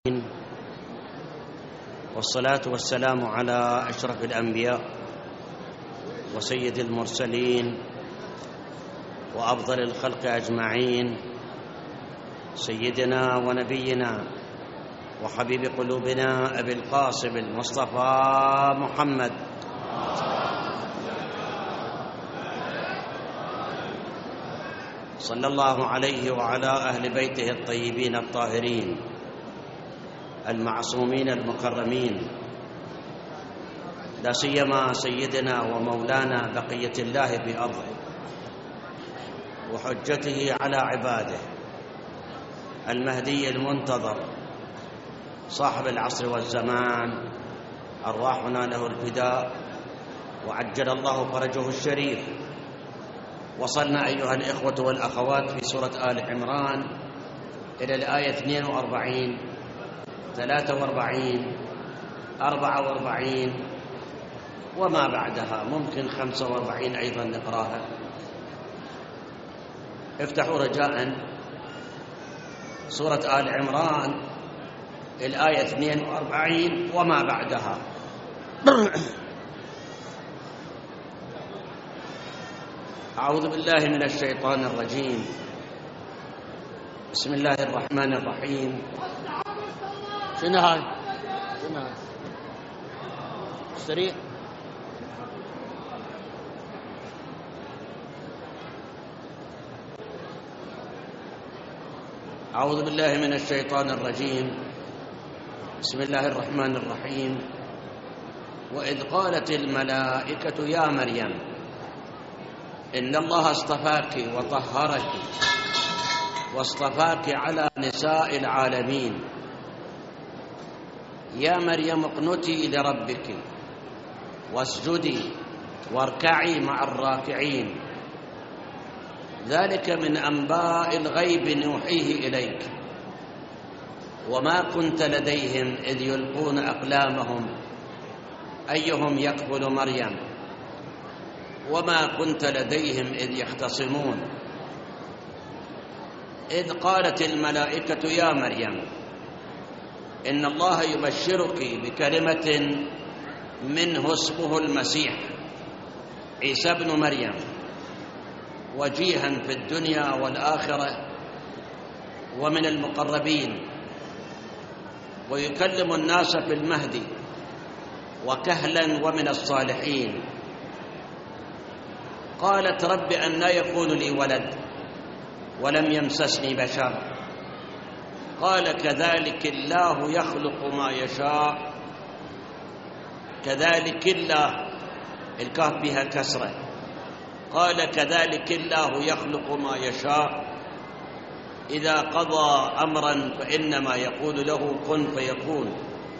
والصلاة والسلام على أشرف الأنبياء وسيد المرسلين وأفضل الخلق أجمعين، سيدنا ونبينا وحبيب قلوبنا أبي القاسم المصطفى محمد صلى الله عليه وعلى أهل بيته الطيبين الطاهرين المعصومين المكرمين، لا سيما سيدنا ومولانا بقية الله في أرضه وحجته على عباده المهدي المنتظر صاحب العصر والزمان، أرواحنا له الفداء وعجل الله فرجه الشريف. وصلنا أيها الإخوة والأخوات في سورة آل عمران إلى الآية 42 43 44 وما بعدها، ممكن 45 أيضا نقراها. افتحوا رجاء سورة آل عمران الآية 42 وما بعدها. أعوذ بالله من الشيطان الرجيم. بسم الله الرحمن الرحيم. شنو هاي؟ سريع. أعوذ بالله من الشيطان الرجيم. بسم الله الرحمن الرحيم. وإذ قالت الملائكة يا مريم إن الله اصطفاك وطهرك واصطفاك على نساء العالمين، يا مريم اقنتي لربك واسجدي واركعي مع الراكعين، ذلك من أنباء الغيب نوحيه إليك وما كنت لديهم إذ يلقون أقلامهم أيهم يكفل مريم وما كنت لديهم إذ يختصمون. إذ قالت الملائكة يا مريم إن الله يبشرك بكلمة منه اسمه المسيح عيسى ابن مريم وجيها في الدنيا والآخرة ومن المقربين ويكلم الناس في المهد وكهلا ومن الصالحين. قالت رب أنى يكون لي ولد ولم يمسسني بشر، قال كذلك الله يخلق ما يشاء. كذلك الله، الكاف بها كسرة. قال كذلك الله يخلق ما يشاء إذا قضى أمرا فإنما يقول له كن فيكون.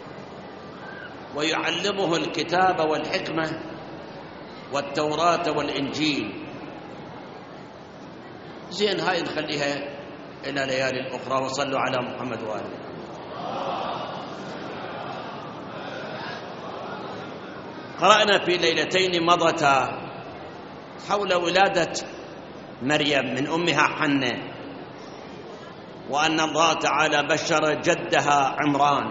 ويعلمه الكتاب والحكمة والتوراة والإنجيل. زين، هاي نخليها إلى ليالي الأخرى. وصلوا على محمد وآله. قرأنا في ليلتين مضتا حول ولادة مريم من أمها حنة، وأن الله تعالى بشر جدها عمران.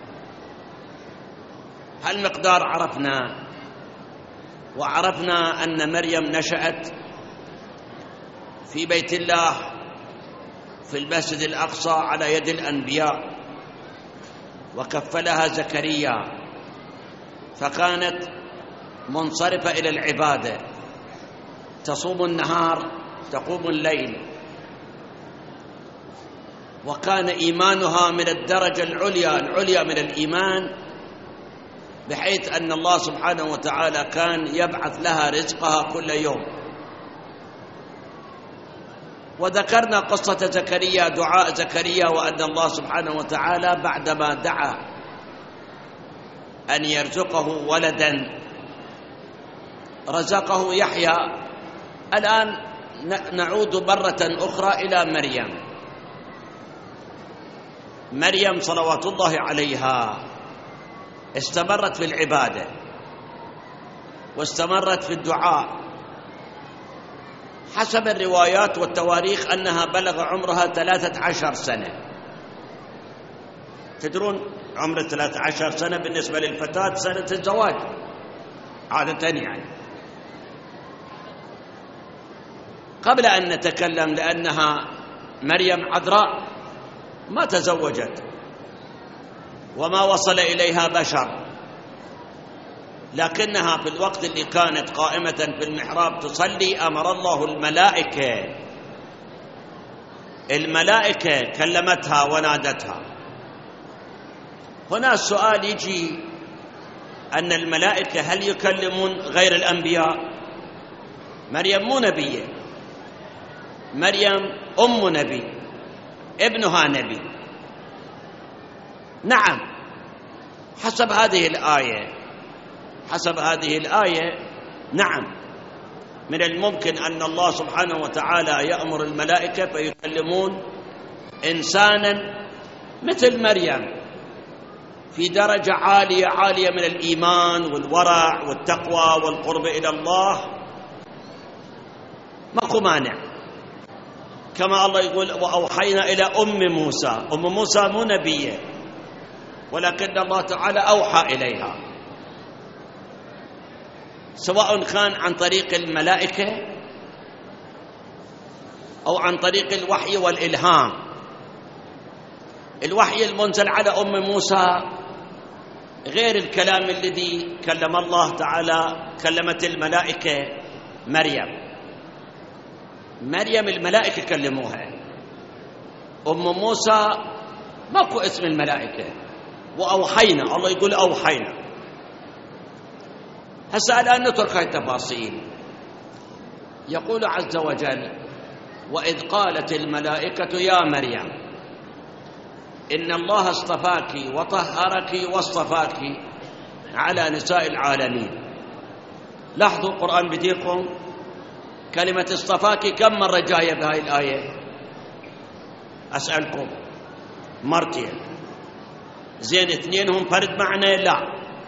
هالمقدار عرفنا، وعرفنا أن مريم نشأت في بيت الله في المسجد الأقصى على يد الأنبياء، وكفلها زكريا، فكانت منصرفة إلى العبادة، تصوم النهار تقوم الليل، وكان إيمانها من الدرجة العليا من الإيمان، بحيث أن الله سبحانه وتعالى كان يبعث لها رزقها كل يوم. وذكرنا قصة زكريا، دعاء زكريا، وأن الله سبحانه وتعالى بعدما دعا أن يرزقه ولدا رزقه يحيى. الآن نعود مرة أخرى إلى مريم صلوات الله عليها. استمرت في العبادة واستمرت في الدعاء. حسب الروايات والتواريخ أنها بلغ عمرها 13 سنة، تدرون عمر 13 سنة بالنسبة للفتاة سنة الزواج عادة يعني. قبل أن نتكلم، لأنها مريم عذراء ما تزوجت وما وصل إليها بشر، لكنها في الوقت اللي كانت قائمة في المحراب تصلي أمر الله الملائكة كلمتها ونادتها. هنا السؤال يجي أن الملائكة هل يكلمون غير الأنبياء؟ مريم مو نبية، مريم أم نبي، ابنها نبي. نعم، حسب هذه الآية نعم، من الممكن أن الله سبحانه وتعالى يأمر الملائكة فيكلمون إنسانا مثل مريم في درجة عالية من الإيمان والورع والتقوى والقرب إلى الله، ماكو مانع. كما الله يقول وأوحينا إلى أم موسى مو نبية، ولكن الله تعالى أوحى إليها، سواء كان عن طريق الملائكة أو عن طريق الوحي والإلهام. الوحي المنزل على أم موسى غير الكلام الذي كلم الله تعالى كلمت الملائكة مريم الملائكة كلموها. أم موسى ماكو اسم الملائكة، وأوحينا، الله يقول أوحينا. هسه الآن نترك هاي التفاصيل. يقول عز وجل وإذ قالت الملائكة يا مريم إن الله اصطفاك وطهرك واصطفاك على نساء العالمين. لاحظوا القرآن بديكم كلمة اصطفاك كم مرة جاية بهاي الآية؟ أسألكم مرتين. زين اثنينهم فرد معنى؟ لا،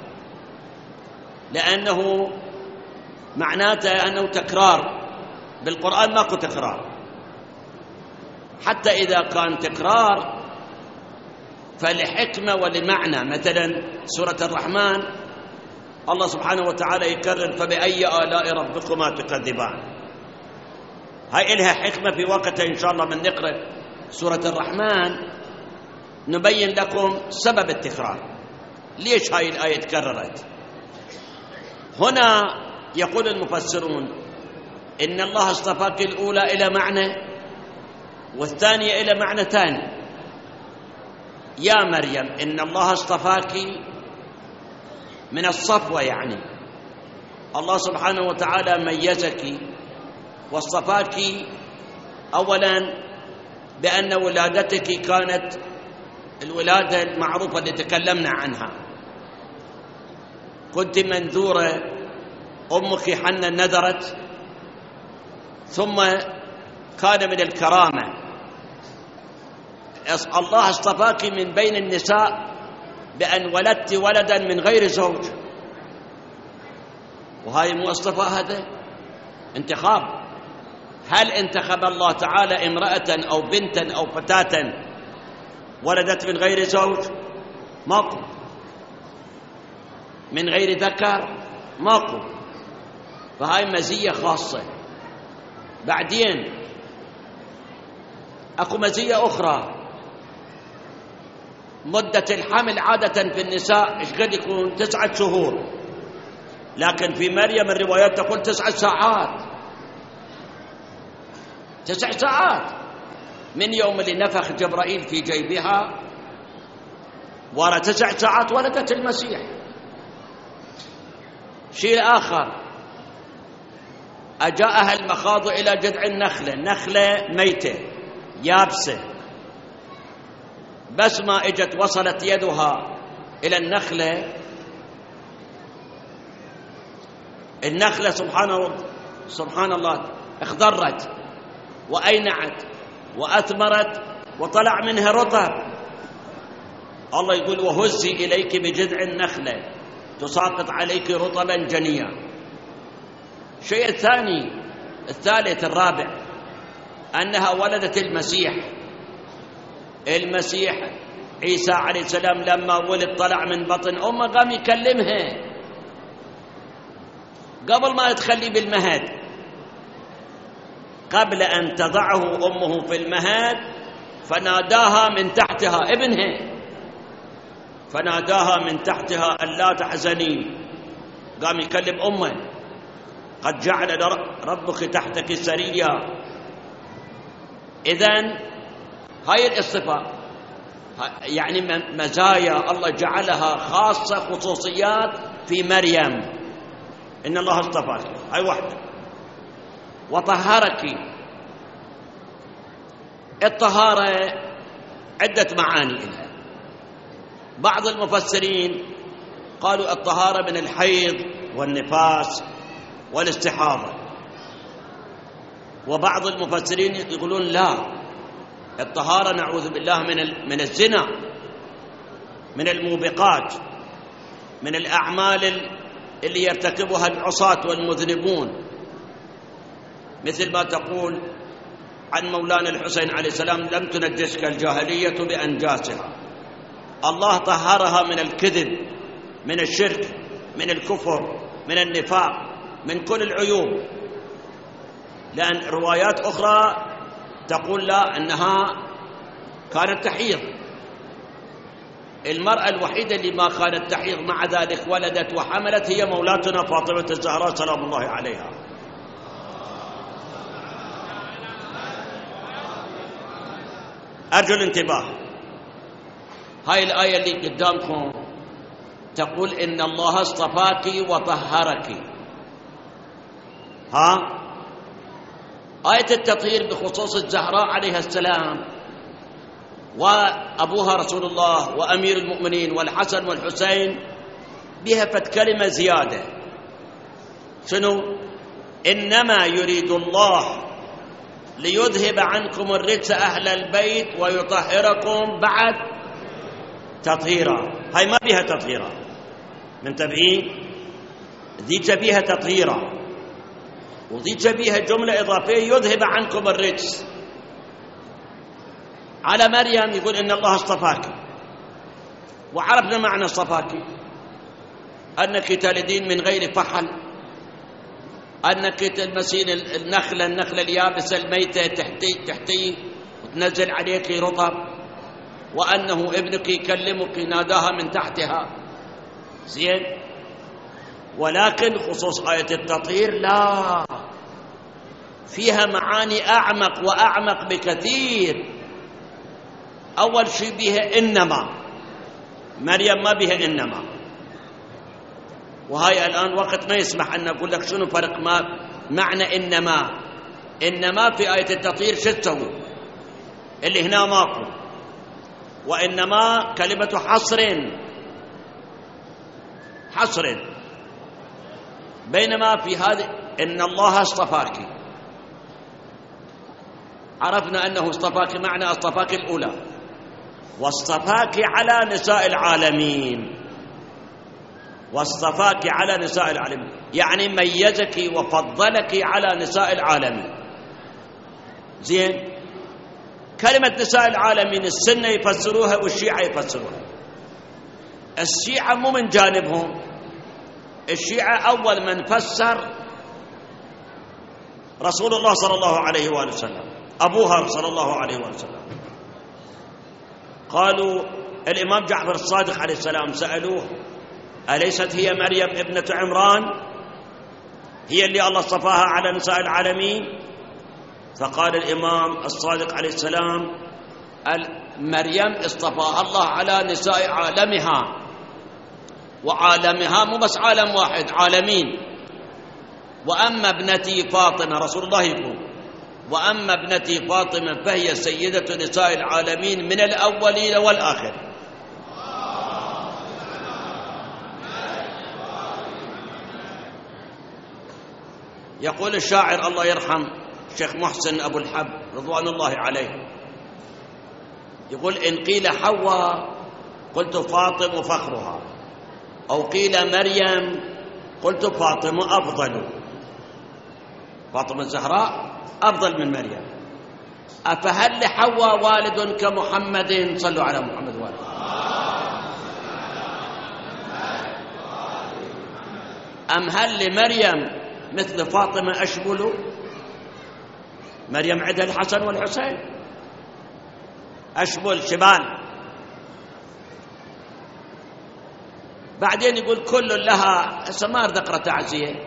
لأنه معناته أنه تكرار. بالقرآن ماكو تكرار، حتى إذا كان تكرار فلحكمة ولمعنى. مثلا سورة الرحمن الله سبحانه وتعالى يكرر فبأي آلاء ربكما تكذبان. هاي إلها حكمة في وقتها إن شاء الله من نقرأ سورة الرحمن نبين لكم سبب التكرار، ليش هاي الآية تكررت. هنا يقول المفسرون إن الله اصطفاك الأولى إلى معنى والثانية إلى معنى ثاني. يا مريم إن الله اصطفاك من الصفوة، يعني الله سبحانه وتعالى ميزك واصطفاك أولا بأن ولادتك كانت الولادة المعروفة اللي تكلمنا عنها، كنت منذورة، أمك حنة نذرت، ثم كان من الكرامة الله اصطفاك من بين النساء بأن ولدت ولدا من غير زوج. وهاي مو اصطفاء، هذا انتخاب. هل انتخب الله تعالى امرأة أو بنتا أو فتاة ولدت من غير زوج؟ ماكو. من غير ذكر؟ ماكو. فهاي مزية خاصة. بعدين اكو مزية أخرى، مدة الحمل عادة في النساء ايش قد يكون؟ 9 شهور، لكن في مريم الروايات تقول 9 ساعات. 9 ساعات من يوم اللي نفخ جبرائيل في جيبها، ورا 9 ساعات ولدت المسيح. شيء آخر، أجاءها المخاض إلى جذع النخلة، نخلة ميتة يابسة، بس ما اجت وصلت يدها إلى النخلة سبحان الله اخضرت وأينعت وأثمرت وطلع منها رطب. الله يقول وهزي إليك بجذع النخلة تساقط عليك رطبا جنيا. الشيء الثاني الثالث الرابع أنها ولدت المسيح عيسى عليه السلام لما ولد طلع من بطن أمه قام يكلمها قبل ما يتخلي بالمهد، قبل أن تضعه أمه في المهد فناداها من تحتها ابنها، فناداها من تحتها ألا تحزني، قام يكلم أمه قد جعل ربك تحتك سريا. إذن هاي الصفة يعني مزايا الله جعلها خاصة، خصوصيات في مريم. إن الله اصطفاك، هاي واحدة. وطهرك. الطهارة عدة معاني لها. بعض المفسرين قالوا الطهارة من الحيض والنفاس والاستحاضة، وبعض المفسرين يقولون لا، الطهارة نعوذ بالله من الزنا، من الموبقات، من الأعمال اللي يرتكبها العصاة والمذنبون، مثل ما تقول عن مولانا الحسين عليه السلام لم تنجسك الجاهلية بأنجاسها. الله طهرها من الكذب، من الشرك، من الكفر، من النفاق، من كل العيوب. لأن روايات أخرى تقول لا، أنها كانت تحيض. المرأة الوحيدة اللي ما كانت تحيض مع ذلك ولدت وحملت هي مولاتنا فاطمة الزهراء سلام الله عليها. أرجو الانتباه. هاي الآية اللي قدامكم تقول إن الله اصطفاك وطهرك. آية التطهير بخصوص الزهراء عليها السلام وأبوها رسول الله وأمير المؤمنين والحسن والحسين بها كلمة زيادة. شنو؟ إنما يريد الله ليذهب عنكم الرجس أهل البيت ويطهركم بعد تطهيرا. هاي ما بها تطهيرا، منتبهين؟ ذيك بها تطهيرا، وذيك بها جملة إضافية يذهب عنكم الرجس. على مريم يقول إن الله اصطفاك، وعرفنا معنى اصطفاك، أنك تلدين من غير فحل، أنك تلمسين النخلة اليابسة الميتة تحتي وتنزل عليك رطب، وأنه ابنك يكلمك ناداها من تحتها. زين. ولكن خصوص آية التطهير لا، فيها معاني أعمق وأعمق بكثير. أول شيء بها إنما، مريم ما بها إنما، وهاي الآن وقت ما يسمح أن أقول لك شنو فرق ما معنى إنما. إنما في آية التطهير شو تسوي اللي هنا ماكو، وإنما كلمة حصر، بينما في هذه إن الله اصطفاك. عرفنا أنه اصطفاك، معنى اصطفاك الأولى واصطفاك على نساء العالمين، واصطفاك على نساء العالمين يعني ميزك وفضلك على نساء العالمين. زين. كلمة نساء العالمين السنة يفسروها والشيعة يفسروها. الشيعة مو من جانبهم، الشيعة أول من فسر رسول الله صلى الله عليه وآله وسلم، أبوها صلى الله عليه وآله وسلم. قالوا الإمام جعفر الصادق عليه السلام سألوه أليست هي مريم ابنة عمران هي اللي الله اصطفاها على نساء العالمين؟ فقال الإمام الصادق عليه السلام مريم اصطفاها الله على نساء عالمها، وعالمها مو بس عالم واحد، عالمين. وأما ابنتي فاطمة، رسول الله يقول وأما ابنتي فاطمة فهي سيدة نساء العالمين من الأولين والآخرين. يقول الشاعر الله يرحم الشيخ محسن أبو الحب رضوان الله عليه، يقول إن قيل حواء قلت فاطمة فخرها، أو قيل مريم قلت فاطمة أفضل. فاطمة الزهراء أفضل من مريم. أفهل لحواء والد كمحمد؟ صلوا على محمد وآله. أم هل لمريم مثل فاطمة أشبل؟ مريم عندها الحسن والحسين أشبل شبان. بعدين يقول كل لها، ما أريد أقرأ تعزية،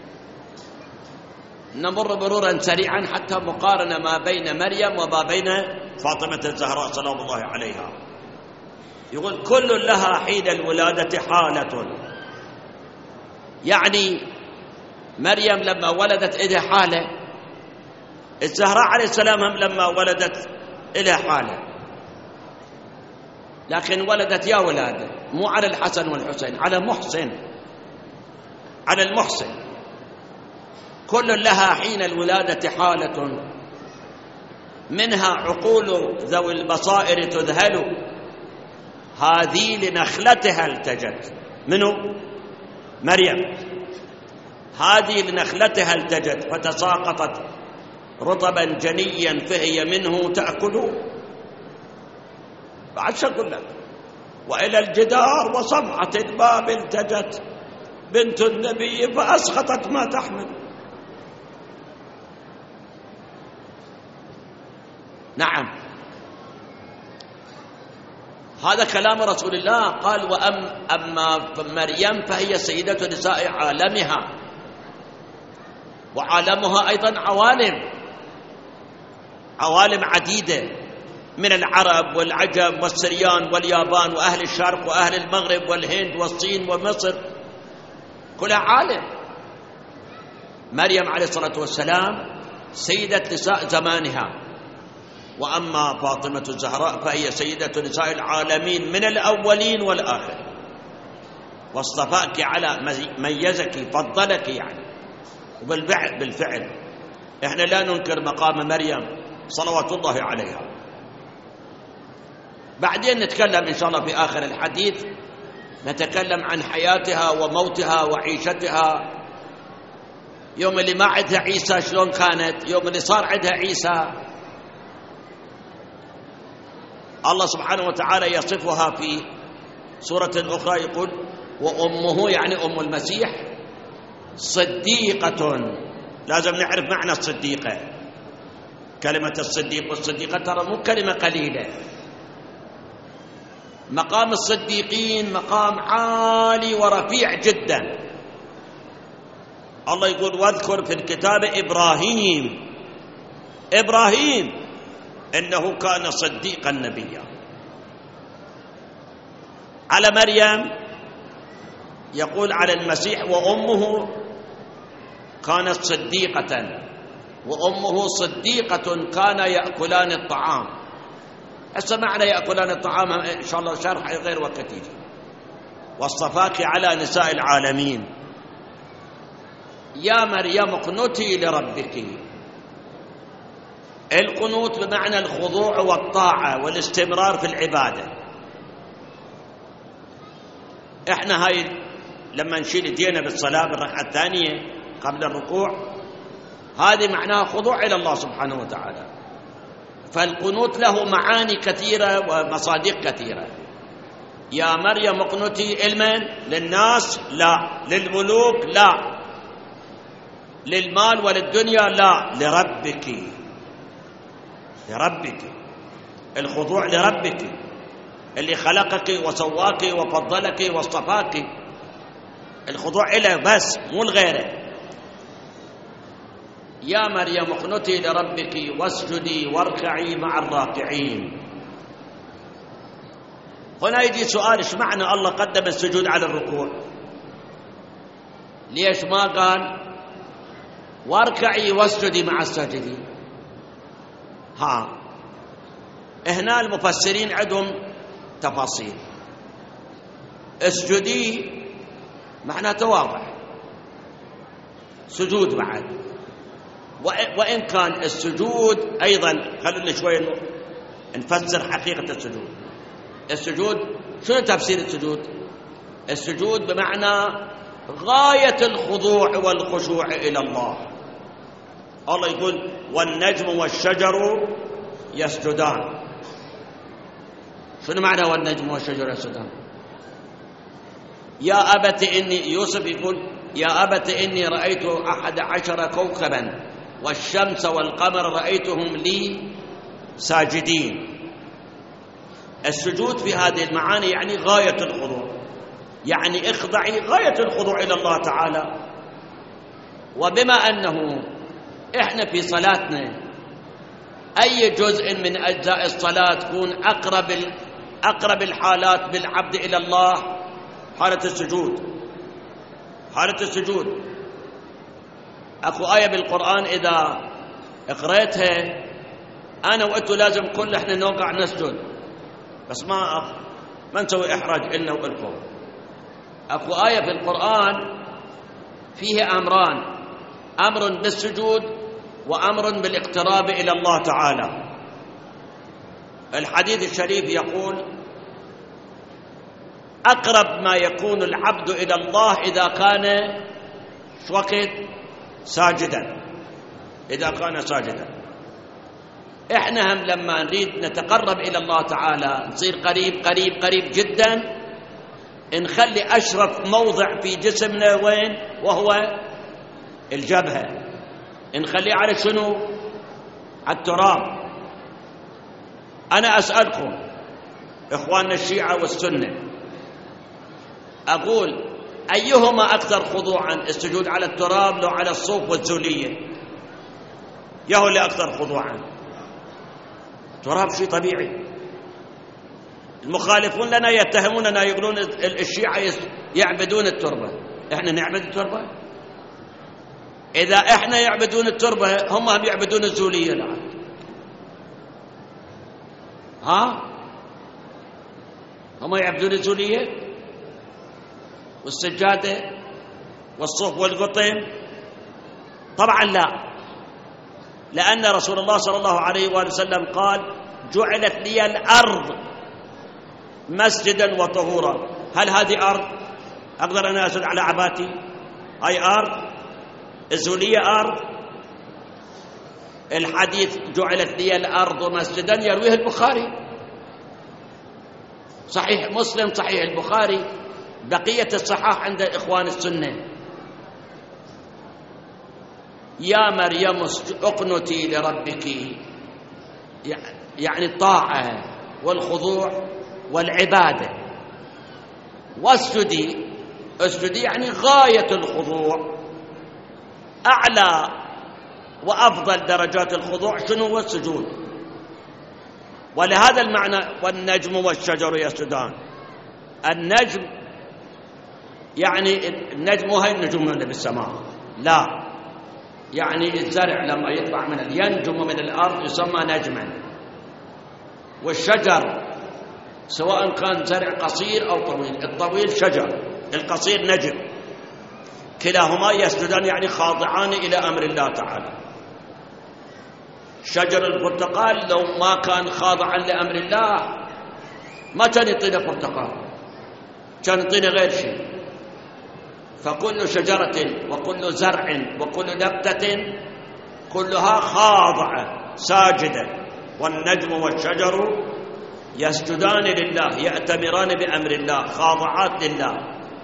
نمر مرورا سريعا حتى مقارنة ما بين مريم وما بين فاطمة الزهراء سلام الله عليها. يقول كل لها حين الولادة حالة، يعني مريم لما ولدت إلها حالة، الزهراء عليه السلام هم لما ولدت إلها حالة، لكن ولدت يا ولادة مو على الحسن والحسين، على محسن، على المحسن. كل لها حين الولادة حالة، منها عقول ذوي البصائر تذهل، هذه لنخلتها التجت. منو؟ مريم. هذه لنخلتها التجت فتساقطت رطبا جنيا فهي منه تأكل. بعد شو أقول لك؟ وإلى الجدار وصفحة الباب التجت بنت النبي فأسقطت ما تحمل. نعم، هذا كلام رسول الله. قال أما مريم فهي سيدة نساء عالمها، وعالمها أيضا عوالم عديدة من العرب والعجم والسريان واليابان وأهل الشرق وأهل المغرب والهند والصين ومصر، كلها عالم. مريم عليه الصلاة والسلام سيدة نساء زمانها، وأما فاطمة الزهراء فهي سيدة نساء العالمين من الأولين والآخرين، واصطفاك على ميزك فضلك يعني. وبالفعل إحنا لا ننكر مقام مريم صلوات الله عليها. بعدين نتكلم إن شاء الله في آخر الحديث، نتكلم عن حياتها وموتها وعيشتها، يوم اللي ما عندها عيسى شلون كانت، يوم اللي صار عندها عيسى. الله سبحانه وتعالى يصفها في سورة أخرى يقول وأمه، يعني أم المسيح، صديقة. لازم نعرف معنى الصديقة. كلمة الصديق والصديقة ترى مو كلمة قليلة. مقام الصديقين مقام عالي ورفيع جدا. الله يقول واذكر في الكتاب إبراهيم إنه كان صديقا نبيا. على مريم يقول على المسيح وأمه كانت صديقة، وأمه صديقة كان يأكلان الطعام. هسه معنى يأكلان الطعام إن شاء الله شرح غير وقت يجي. واصطفاك على نساء العالمين. يا مريم اقنتي لربك. القنوت بمعنى الخضوع والطاعة والاستمرار في العبادة. احنا هاي لما نشيل يدينا بالصلاة بالركعة الثانية قبل الركوع، هذه معناها خضوع إلى الله سبحانه وتعالى. فالقنوت له معاني كثيرة ومصادق كثيرة. يا مريم اقنتي لمن؟ للناس؟ لا. للملوك؟ لا. للمال وللدنيا؟ لا. لربك. الخضوع لربك اللي خلقك وسواك وفضلك واصطفاك. الخضوع إليه بس مو لغيره. يا مريم اقنتي لربك واسجدي واركعي مع الراكعين. هنا يجي سؤال، ايش معنى الله قدم السجود على الركوع؟ ليش ما قال واركعي واسجدي مع الساجدين؟ هنا المفسرين عندهم تفاصيل. اسجدي معناته واضح، سجود بعد. وإن كان السجود أيضا، خلونا شوي نفسر حقيقة السجود. السجود شنو تفسير السجود؟ السجود بمعنى غاية الخضوع والخشوع إلى الله. الله يقول والنجم والشجر يسجدان. شنو معنى والنجم والشجر يسجدان؟ يا أبت إني، يوسف يقول يا أبت إني رأيت 11 كوكبا والشمس والقمر رأيتهم لي ساجدين. السجود في هذه المعاني يعني غاية الخضوع، يعني اخضعي غاية الخضوع إلى الله تعالى. وبما أنه إحنا في صلاتنا أي جزء من أجزاء الصلاة تكون أقرب الحالات بالعبد إلى الله؟ حالة السجود. أكو آية بالقرآن إذا اقرأتها أنا وأنتوا لازم كل إحنا نوقع نسجد، بس ما نسوي إحراج إلنا وإلكم. أكو آية في القرآن فيها أمران، أمر بالسجود وأمر بالاقتراب إلى الله تعالى. الحديث الشريف يقول أقرب ما يكون العبد إلى الله إذا كان وقت ساجدا، إذا كان ساجدا. إحنا هم لما نريد نتقرب إلى الله تعالى نصير قريب جدا، نخلي أشرف موضع في جسمنا وين؟ وهو الجبهة. نخليه على شنو؟ على التراب. أنا أسألكم إخواننا الشيعة والسنة، أقول أيهما أكثر خضوعا، السجود على التراب لو على الصوف والزولية؟ يهو اللي أكثر خضوعا. التراب شيء طبيعي. المخالفون لنا يتهموننا يقولون الشيعة يعبدون التربة، إحنا نعبد التربة؟ إذا إحنا يعبدون التربة هم يعبدون الزولية. الآن هم يعبدون الزولية والسجادة والصوف والقطن؟ طبعا لا، لأن رسول الله صلى الله عليه وآله وسلم قال جعلت لي الأرض مسجدا وطهورا. هل هذه أرض أقدر أنا أسجد على عباتي؟ هاي أرض؟ الزولية أرض؟ الحديث جعلت لي الأرض مسجدا يرويه البخاري، صحيح مسلم، صحيح البخاري، بقية الصحاح عند إخوان السنة. يا مريم اقنتي لربك، يعني الطاعة والخضوع والعبادة، واسجدي يعني غاية الخضوع، أعلى وأفضل درجات الخضوع شنو هو؟ السجود. ولهذا المعنى والنجم والشجر يسجدان. النجم يعني النجم مو هاي النجوم اللي بالسماء، لا، يعني الزرع لما يطلع ينجم من الأرض يسمى نجما. والشجر سواء كان زرع قصير أو طويل، الطويل شجر، القصير نجم، كلاهما يسجدان يعني خاضعان إلى أمر الله تعالى. شجر البرتقال لو ما كان خاضعا لأمر الله ما كان يعطينا برتقال، كان يعطينا غير شيء. فكل شجرة وكل زرع وكل نبتة كلها خاضعة ساجدة. والنجم والشجر يسجدان لله، يأتمران بأمر الله، خاضعات لله.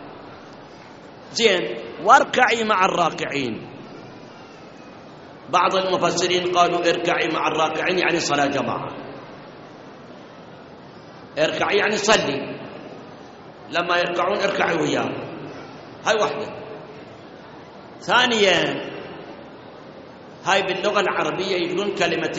زين، واركعي مع الراكعين. بعض المفسرين قالوا اركعي مع الراكعين يعني صلاة جماعة. اركعي يعني صلي، لما يركعون اركعي وياهم، هاي واحدة. ثانيا، هاي باللغة العربية يقولون كلمة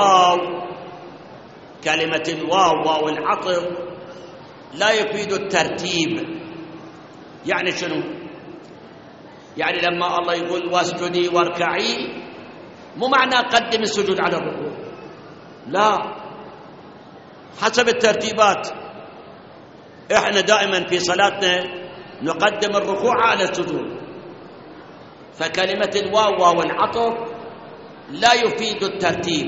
الواو، واو العطف لا يفيد الترتيب. يعني شنو؟ يعني لما الله يقول واسجدي واركعي مو معنى قدم السجود على الركوع، لا، حسب الترتيبات. احنا دائما في صلاتنا نقدم الركوع على السجود، فكلمة الواو واو العطف لا يفيد الترتيب.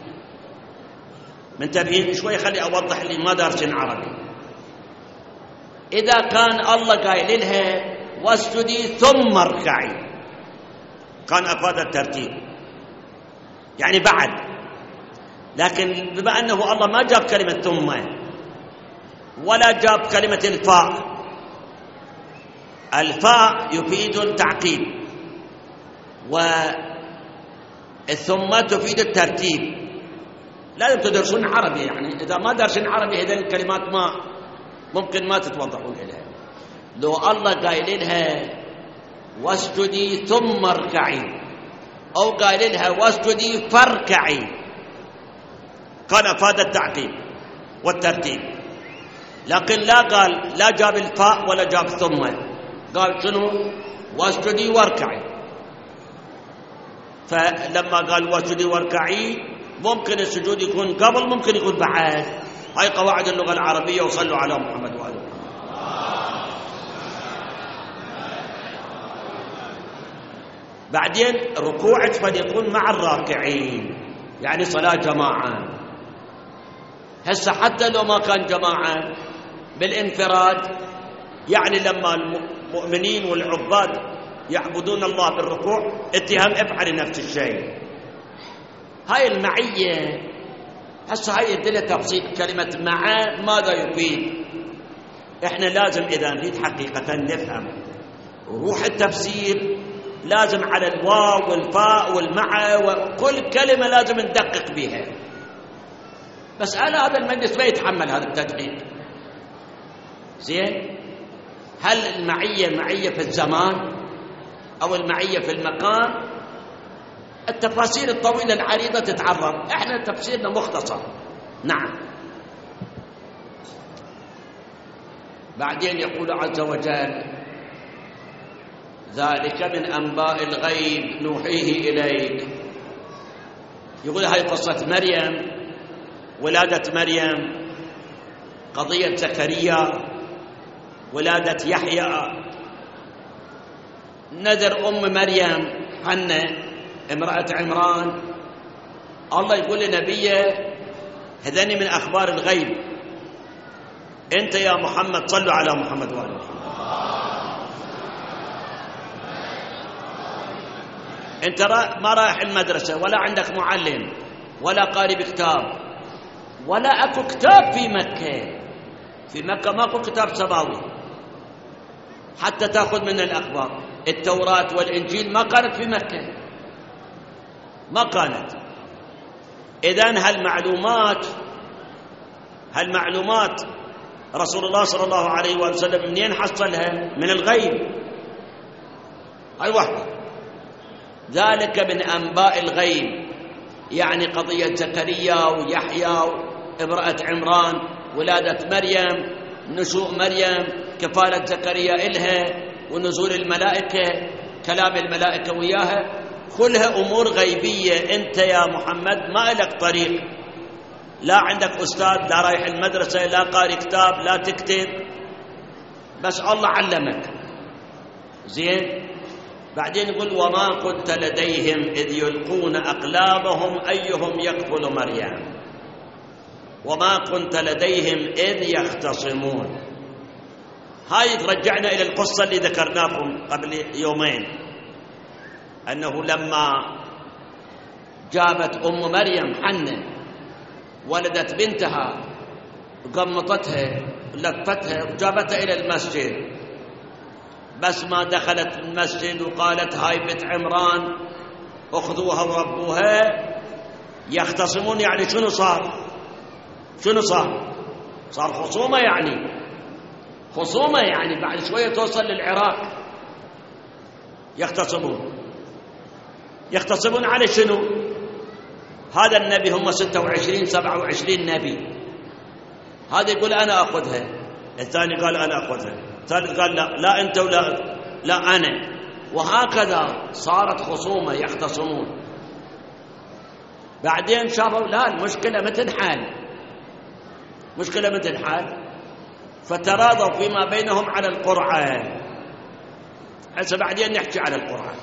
منتبهين شوي؟ خلي أوضح لي ما دارسين عربي. إذا كان الله قايل لها واسجدي ثم اركعي كان أفاد الترتيب، يعني بعد. لكن بما أنه الله ما جاب كلمة ثم ولا جاب كلمة الفاء، الفاء يفيد التعقيب، والثم تفيد الترتيب. لازم تدرسون عربي، يعني إذا ما درسون عربي هذه الكلمات ممكن ما تتوضحون إليها. لو الله قايل لها واسجدي ثم اركعي، أو قايل لها واسجدي فاركعي، كان أفاد التعقيب والترتيب. لكن لا جاب الفاء ولا جاب ثم، قال شنو؟ واسجدي واركعي. فلما قال واسجدي واركعي ممكن السجود يكون قبل، ممكن يكون بعد. هاي قواعد اللغة العربية، وصلوا على محمد وآله. بعدين ركوعك فليكون مع الراكعين، يعني صلاة جماعة. هسه حتى لو ما كان جماعة بالانفراد، يعني لما المؤمنين والعباد يعبدون الله بالركوع اتهم افعل نفس الشيء. هاي المعية هسه هاي يدلها تفصيل. كلمة مع ماذا يفيد؟ احنا لازم إذا نريد حقيقة نفهم روح التفسير، لازم على الواو والفاء والمع وكل كلمة لازم ندقق بها. بس أنا هذا المجلس ما يتحمل هذا التدقيق. زين، هل المعية معية في الزمان أو المعية في المكان؟ التفاسير الطويلة العريضة تتعرض، احنا تفسيرنا مختصر. نعم. بعدين يقول عز وجل ذلك من أنباء الغيب نوحيه إليك. يقول هاي قصة مريم، ولادة مريم، قضية زكريا، ولادة يحيى، نذر أم مريم حنة امرأة عمران. الله يقول لنبيه هذني من أخبار الغيب. أنت يا محمد صلوا على محمد وآله محمد. أنت ما رايح المدرسة، ولا عندك معلم، ولا قارئ كتاب، ولا أكو كتاب في مكة. في مكة ماكو كتاب سماوي حتى تأخذ من الأخبار. التوراة والإنجيل ما كانت في مكة، ما كانت. إذن هالمعلومات رسول الله صلى الله عليه وسلم منين حصلها؟ من الغيب. هاي واحدة. ذلك من أنباء الغيب، يعني قضية زكريا ويحيى وامرأة عمران، ولادة مريم، نشوء مريم، كفالة زكريا إلها، ونزول الملائكة، كلام الملائكة وياها، كلها أمور غيبية. أنت يا محمد ما لك طريق، لا عندك أستاذ، لا رايح المدرسة، لا قارئ كتاب، لا تكتب، بس الله علمك. زين. بعدين يقول وما كنت لديهم إذ يلقون أقلامهم أيهم يكفل مريم، وما كنت لديهم إذ يختصمون. هاي ترجعنا إلى القصة اللي ذكرناكم قبل يومين، أنه لما جابت أم مريم حنة ولدت بنتها وقمطتها لفتها وجابتها إلى المسجد، بس ما دخلت المسجد وقالت هاي بنت عمران أخذوها وربوها، يختصمون. يعني شنو صار؟ صار خصومة، يعني بعد شوية توصل للعراق. يختصمون على شنو؟ هذا النبي، هم 26 27 نبي. هذا يقول أنا أخذها، الثاني قال أنا أخذها، الثالث قال لا أنت لا أنا، وهكذا صارت خصومة يختصمون. بعدين شافوا لا المشكلة ما تنحل، فتراضوا فيما بينهم على القرعة. هسه بعدين نحكي على القرعة.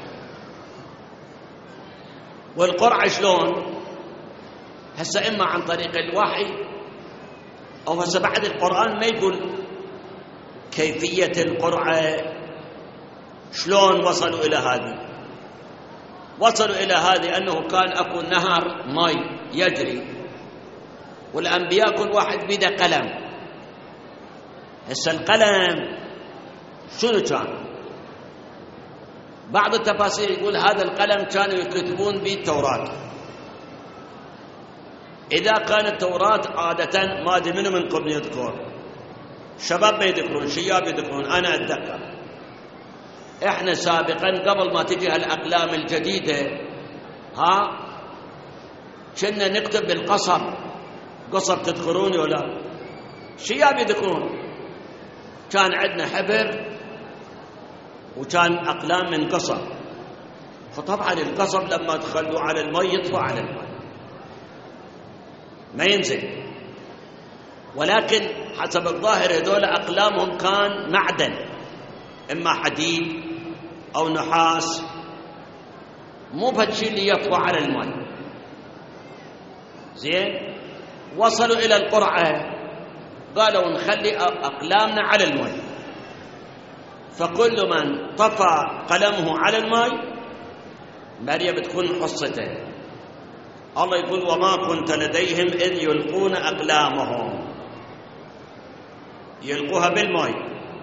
والقرعة شلون؟ هسه إما عن طريق الوحي، أو هسه بعد القرآن ما يقول كيفية القرعة. شلون وصلوا إلى هذه؟ أنه كان أكو نهر ماء يجري، والأنبياء كل واحد بيده قلم. هسه القلم شنو كان؟ بعض التفاسير يقول هذا القلم كانوا يكتبون به التوراة. إذا كانت التوراة عادة ما أدري منو منكم يذكر، شباب ما يذكرون، شياب يذكرون، أنا أتذكر إحنا سابقا قبل ما تجي هالأقلام الجديدة كنا نكتب بالقصب. قصب تذكروني ولا؟ شياب يذكرون. كان عندنا حبر وكان أقلام من قصب، فطبعا القصب لما تخلوا على الماء يطفى على الماء ما ينزل، ولكن حسب الظاهر هذول أقلامهم كان معدن، إما حديد أو نحاس، مو بهالشيء اللي يطفى على الماء. زين، وصلوا إلى القرعة قالوا نخلي أقلامنا على الماء، فكل من طفى قلمه على الماء مريم بتكون حصته. الله يقول وما كنت لديهم إذ يلقون أقلامهم، يلقوها بالماء،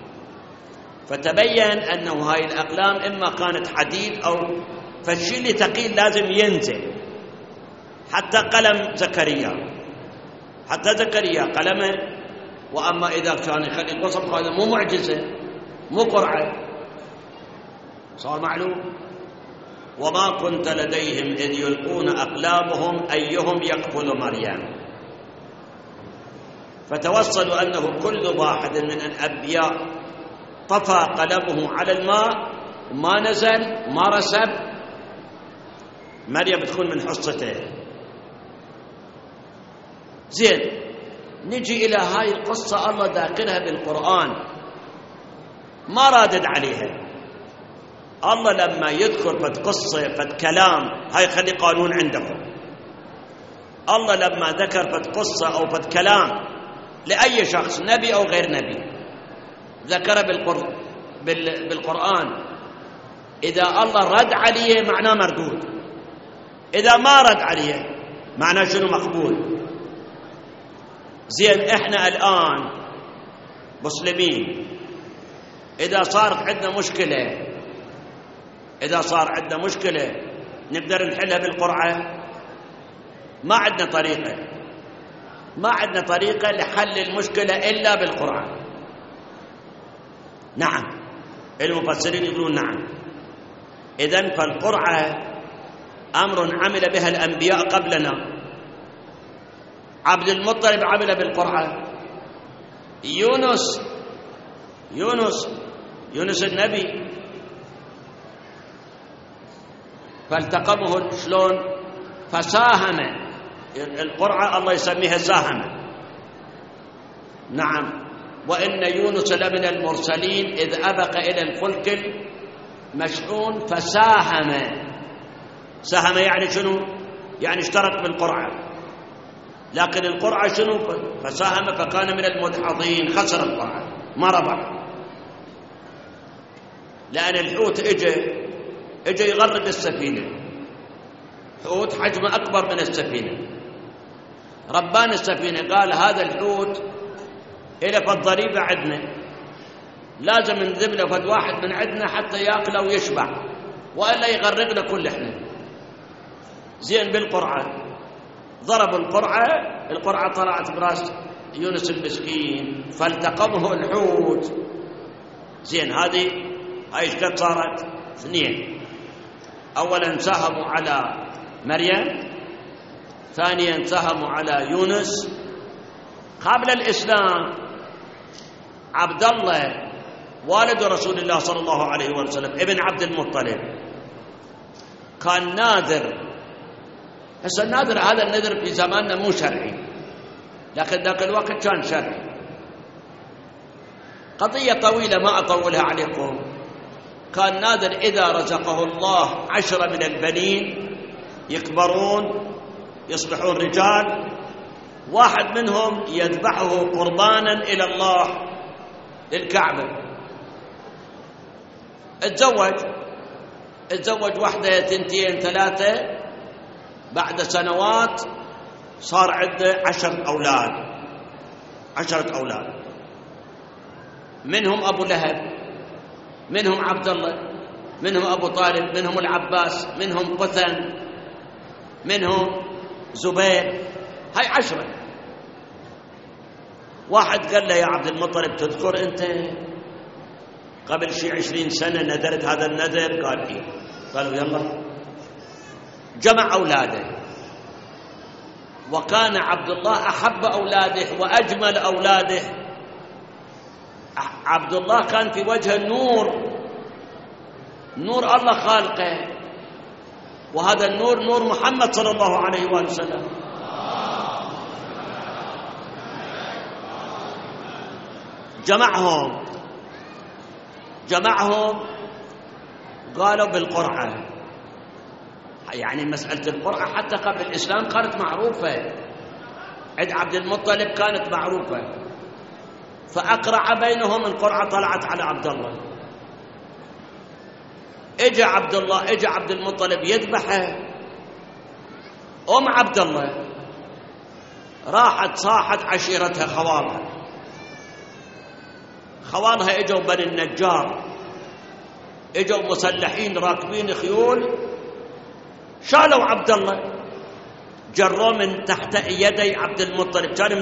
فتبين أنه هاي الأقلام إما كانت حديد أو فالشيء اللي ثقيل لازم ينزل. حتى قلم زكريا، حتى زكريا قلمه، وأما إذا كان يخلي القصب هذا مو معجزة، مو قرعة، صار معلوم. وما كنت لديهم إذ يلقون أقلامهم أيهم يقتل مريم، فتوصلوا أنه كل واحد من الأنبياء طفى قلمه على الماء ما نزل ما رسب، مريم بتكون من حصته. زين، نجي إلى هاي القصة الله ذاكرها بالقرآن ما رادد عليها. الله لما يذكر فد قصة فد كلام هاي خلي قانون عندكم. الله لما ذكر فد قصة أو فد كلام لأي شخص نبي أو غير نبي ذكر بالقرآن، إذا الله رد عليه معناه مردود، إذا ما رد عليه معناه شنو؟ مقبول. زين، إحنا الآن مسلمين إذا صارت عندنا مشكلة، إذا صار عندنا مشكلة نقدر نحلها بالقرعة؟ ما عندنا طريقة، ما عندنا طريقة لحل المشكلة إلا بالقرعة. نعم، المفسرين يقولون نعم. إذن فالقرعة أمر عمل بها الأنبياء قبلنا. عبد المطلب عمل بالقرعة، يونس النبي فالتقمه شلون؟ فساهم. القرعة الله يسميها ساهمة. نعم، وإن يونس لمن المرسلين إذ أبق إلى الفلك المشحون فساهم. ساهم يعني شنو؟ يعني اشترك بالقرعة، لكن القرعة شنو؟ فساهم فكان من المدحضين، خسر القرعة ما ربح، لأن الحوت اجى يغرق السفينة. حوت حجمه أكبر من السفينة، ربان السفينة قال هذا الحوت إلى فالضريبة عندنا، لازم نذب له فد واحد من عندنا حتى يأكله ويشبع، وإلا يغرقنا كل إحنا. زين، بالقرعة ضرب القرعة طلعت براس يونس المسكين فالتقمه الحوت. زين، هاي ايش قد صارت؟ اثنين. اولا ساهموا على مريم، ثانيا ساهموا على يونس. قبل الإسلام عبد الله والد رسول الله صلى الله عليه وسلم ابن عبد المطلب كان ناذر. هسه الناذر هذا النذر في زماننا مو شرعي، لكن ذاك الوقت كان شرعي. قضية طويلة ما أطولها عليكم. كان ناذر إذا رزقه الله 10 من البنين يكبرون يصبحون رجال، واحد منهم يذبحه قربانا إلى الله للكعبة. اتزوج واحدة 2 3، بعد سنوات صار عنده 10 أولاد، منهم أبو لهب، منهم عبد الله، منهم أبو طالب، منهم العباس، منهم قثن، منهم زبير. هاي 10. واحد قال له: يا عبد المطلب، تذكر أنت قبل شي 20 سنة نذرت هذا النذر؟ قال: إيه. قالوا: يلا. جمع أولاده، وكان عبد الله أحب أولاده وأجمل أولاده. عبد الله كان في وجهه نور الله خالقه، وهذا النور نور محمد صلى الله عليه وآله وسلم. جمعهم قالوا بالقرعة. يعني مسألة القرعة حتى قبل الإسلام كانت معروفة، عند عبد المطلب كانت معروفة، فأقرع بينهم. القرعة طلعت على عبد الله. اجى عبد المطلب يذبحه. عبد الله راحت صاحت عشيرتها، خوالها اجوا بني النجار، اجوا مسلحين راكبين خيول، شالوا عبد الله، جروه من تحت يدي عبد المطلب. كان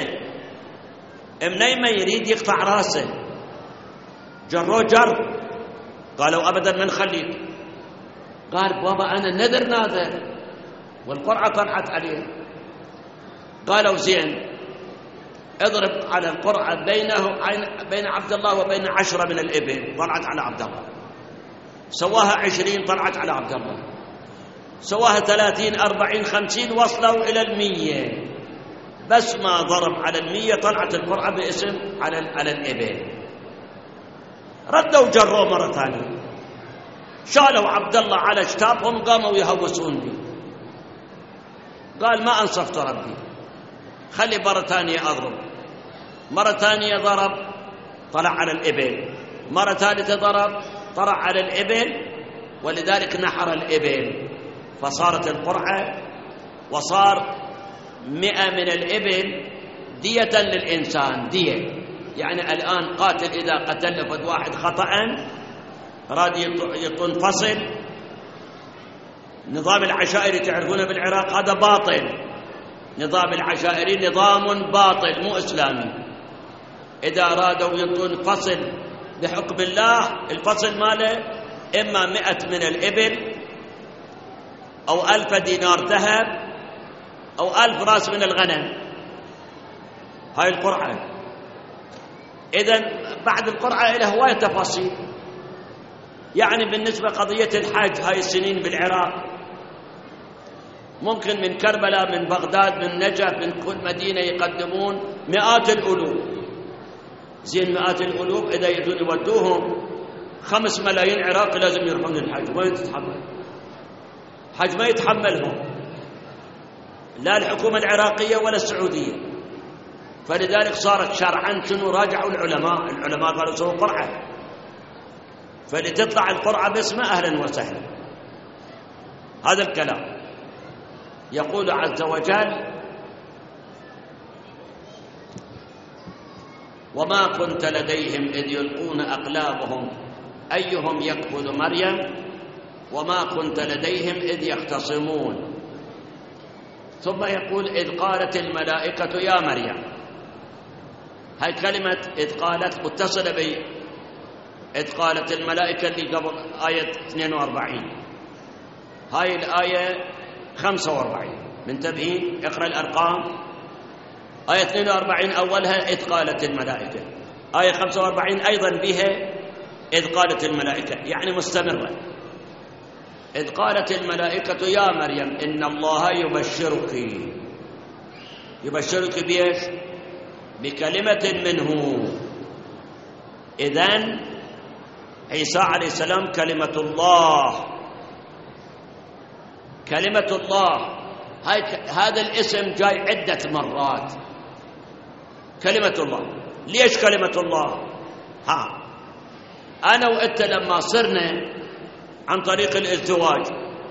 منيمة يريد يقطع راسه، جروه جر. قالوا: أبدا من خليك. قال: بابا أنا نذر والقرعة طلعت عليه. قالوا: زين، اضرب على القرعة بين عبد الله وبين 10 من الإبل، طلعت على عبد الله. سواها 20، طلعت على عبد الله. سواها 30 40 50، وصلوا إلى 100. بس ما ضرب على 100 طلعت القرعة باسم على الإبل. ردوا جروه مرة ثانية، شالوا عبد الله على اشتابهم، قاموا يهوسون به. قال: ما أنصفت ربي، خلي مرة ثانية أضرب. مرة ثانية ضرب، طلع على الإبل. مرة ثالثة ضرب، طلع على الإبل، ولذلك نحر الإبل، فصارت القرعة، وصار 100 من الإبل دية للإنسان. دية يعني الآن قاتل إذا قتل فد واحد خطأ راد ينفصل. نظام العشائري تعرفونه بالعراق، هذا باطل. نظام العشائري نظام باطل مو إسلامي. إذا أرادوا ينطون فصل بحكم الله، الفصل ماله إما 100 من الإبل، أو 1000 دينار ذهب، أو 1000 راس من الغنم. هاي القرعة. إذن بعد القرعة له هواية تفاصيل. يعني بالنسبة قضية الحج هاي السنين بالعراق، ممكن من كربلاء، من بغداد، من نجف، من كل مدينة يقدمون 100 الألوف. زين 100 الألوف إذا يدون يودوهم 5 ملايين عراقي لازم يروحون الحج. وين تتحمل حج؟ ما يتحملهم لا الحكومة العراقية ولا السعودية. فلذلك صارت شرعا شنو؟ راجعوا العلماء قالوا سووا قرعة، فلتطلع القرعة باسمه أهلا وسهلا. هذا الكلام. يقول عز وجل: وما كنت لديهم إذ يلقون أقلامهم أيهم يكفل مريم وما كنت لديهم إذ يختصمون. ثم يقول: إذ قالت الملائكة يا مريم. هاي كلمة إذ قالت متصلة إذ قالت الملائكة اللي قبل آية 42. هاي الآية 45. منتبهين؟ اقرأ الأرقام. آية 42 أولها إذ قالت الملائكة، آية 45 أيضا بها إذ قالت الملائكة، يعني مستمرة. إذ قالت الملائكة يا مريم إن الله يبشرك بإيش؟ بكلمة منه. إذن عيسى عليه السلام كلمة الله. هذا الاسم جاي عدة مرات، كلمة الله. ليش كلمة الله؟ أنا وأنت لما صرنا عن طريق الازدواج،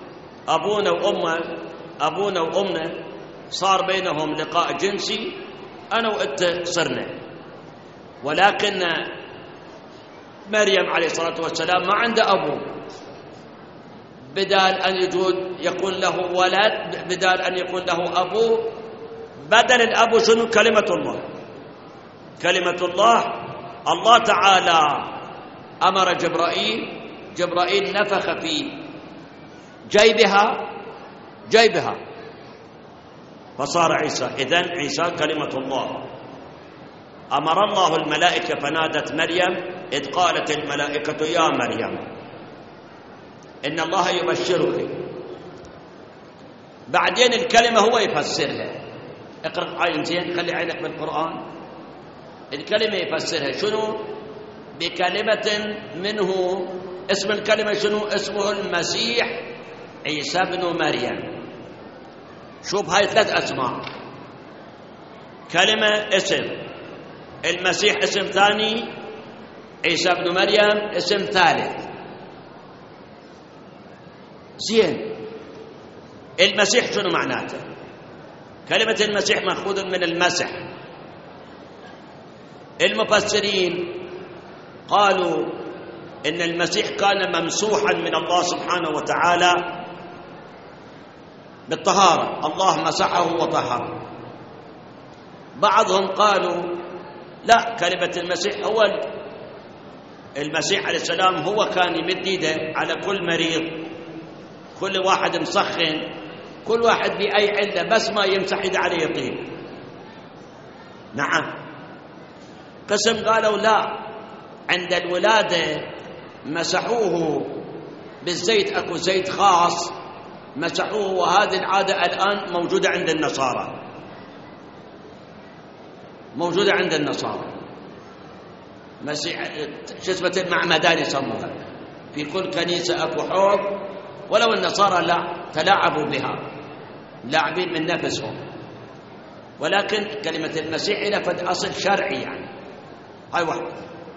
أبونا وأمنا صار بينهم لقاء جنسي، أنا وأنت صرنا. ولكن مريم عليه الصلاة والسلام ما عنده أبو، بدال أن يكون له ولد، بدال أن يكون له أبوه، بدل الأب شنو؟ كلمة الله. كلمة الله، الله تعالى أمر جبرائيل نفخ في جيبها فصار عيسى. إذن عيسى كلمة الله. أمر الله الملائكة فنادت مريم إذ قالت الملائكة يا مريم إن الله يبشرك. بعدين الكلمة هو يفسرها. اقرأ عين زين، خلي عينك بالقرآن. الكلمة يفسرها شنو؟ بكلمة منه. اسم الكلمة شنو؟ اسمه المسيح عيسى بن مريم. شوف هاي 3 أسماء. كلمة اسم، المسيح اسم ثاني، عيسى بن مريم اسم ثالث. زين، المسيح شنو معناته؟ كلمة المسيح مأخوذ من المسح. المفسرين قالوا إن المسيح كان ممسوحا من الله سبحانه وتعالى بالطهارة، الله مسحه وطهره. بعضهم قالوا لا، كلمة المسيح هو المسيح عليه السلام، هو كان يمد ايده على كل مريض، كل واحد مسخن، كل واحد بأي علة، بس ما يمسح ايده عليه يطيب. نعم. قسم قالوا لا، عند الولادة مسحوه بالزيت، اكو زيت خاص مسحوه، وهذه العادة الآن موجودة عند النصارى، موجودة عند النصارى. مسيح شو اسمه المعمدان يسموها، في كل كنيسة اكو حوض، ولو النصارى لا تلاعبوا بها، لاعبين من نفسهم، ولكن كلمة المسيح لها فد أصل شرعي. يعني هاي واحد.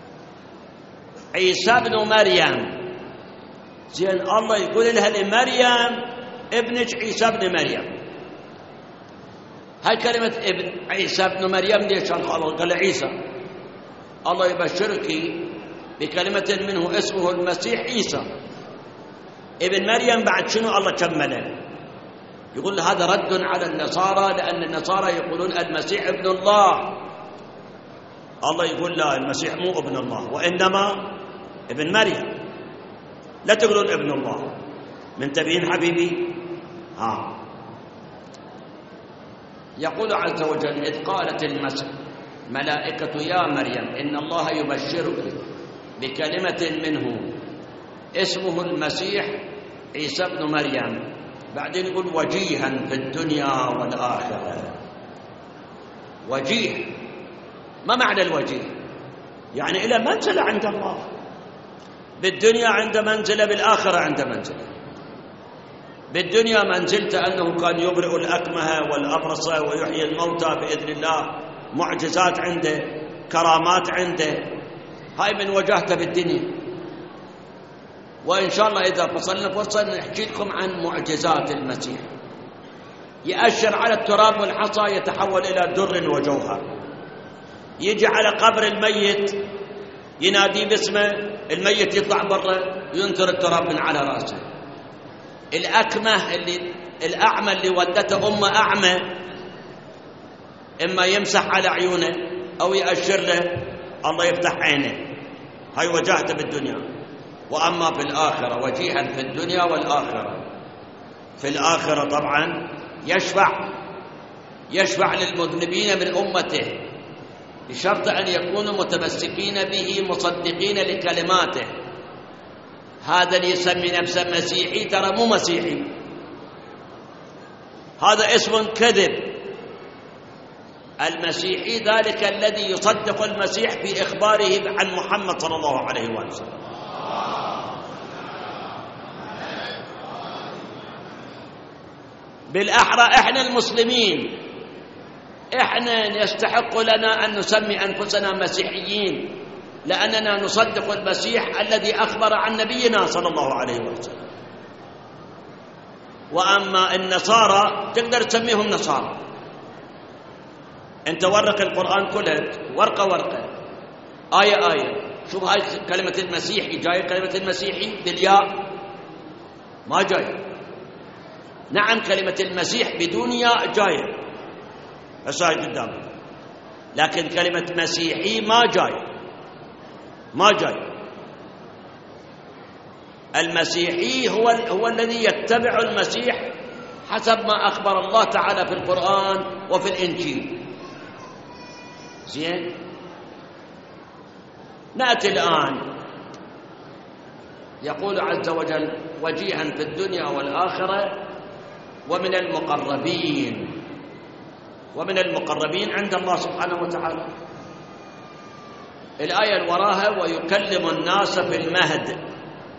عيسى بن مريم، زين الله يقول لها لمريم ابنك عيسى بن مريم. هاي كلمة ابن عيسى بن مريم ليش قال عيسى؟ الله يبشرك بكلمة منه اسمه المسيح عيسى ابن مريم. بعد شنو الله كمله؟ يقول هذا رد على النصارى، لأن النصارى يقولون المسيح ابن الله. الله يقول لا، المسيح مو ابن الله، وإنما ابن مريم. لا تقولون ابن الله. منتبهين حبيبي؟ يقول عز وجل إذ قالت الملائكة يا مريم إن الله يبشرك بكلمة منه اسمه المسيح عيسى بن مريم. بعدين يقول وجيها في الدنيا والآخرة. وجيه، ما معنى الوجيه؟ يعني إلى منزلة عند الله، بالدنيا عند منزلة، بالآخرة عند منزلة. بالدنيا منزلته أنه كان يبرئ الأكمه والأبرص ويحيي الموتى بإذن الله، معجزات عنده، كرامات عنده، هاي من وجهته بالدنيا. وإن شاء الله إذا فصلنا فرصة نحكي لكم عن معجزات المسيح. يأشر على التراب والحصى يتحول إلى در وجوهر، يجي على قبر الميت ينادي باسمه، الميت يطلع برا ينثر التراب من على رأسه. الأكمه الأعمى اللي ولدته أمه أعمى، إما يمسح على عيونه أو يأشر له الله يفتح عينه. هاي وجهته بالدنيا. وأما في الآخرة وجيها في الدنيا والآخرة. في الآخرة طبعا يشفع للمذنبين من أمته، بشرط أن يكونوا متمسكين به مصدقين لكلماته. هذا اللي يسمي نفسه مسيحي ترى مو مسيحي، هذا اسم كذب. المسيحي ذلك الذي يصدق المسيح في إخباره عن محمد صلى الله عليه وسلم. بالأحرى إحنا المسلمين، إحنا يستحق لنا أن نسمي أنفسنا مسيحيين، لأننا نصدق المسيح الذي أخبر عن نبينا صلى الله عليه وسلم. وأما النصارى تقدر تسميهم نصارى. أنت ورق القرآن كله ورقة ورقة، آية. شوف هاي كلمة المسيحي، جاية كلمة المسيحي بالياء، ما جاي. نعم كلمة المسيح بدون ياء جاية بس هاي قدامه، لكن كلمة مسيحي ما جاي. المسيحي هو الذي يتبع المسيح حسب ما أخبر الله تعالى في القرآن وفي الإنجيل. زين، نأتي الآن. يقول عز وجل: وجيها في الدنيا والآخرة ومن المقربين عند الله سبحانه وتعالى. الآية الوراها: ويكلم الناس في المهد.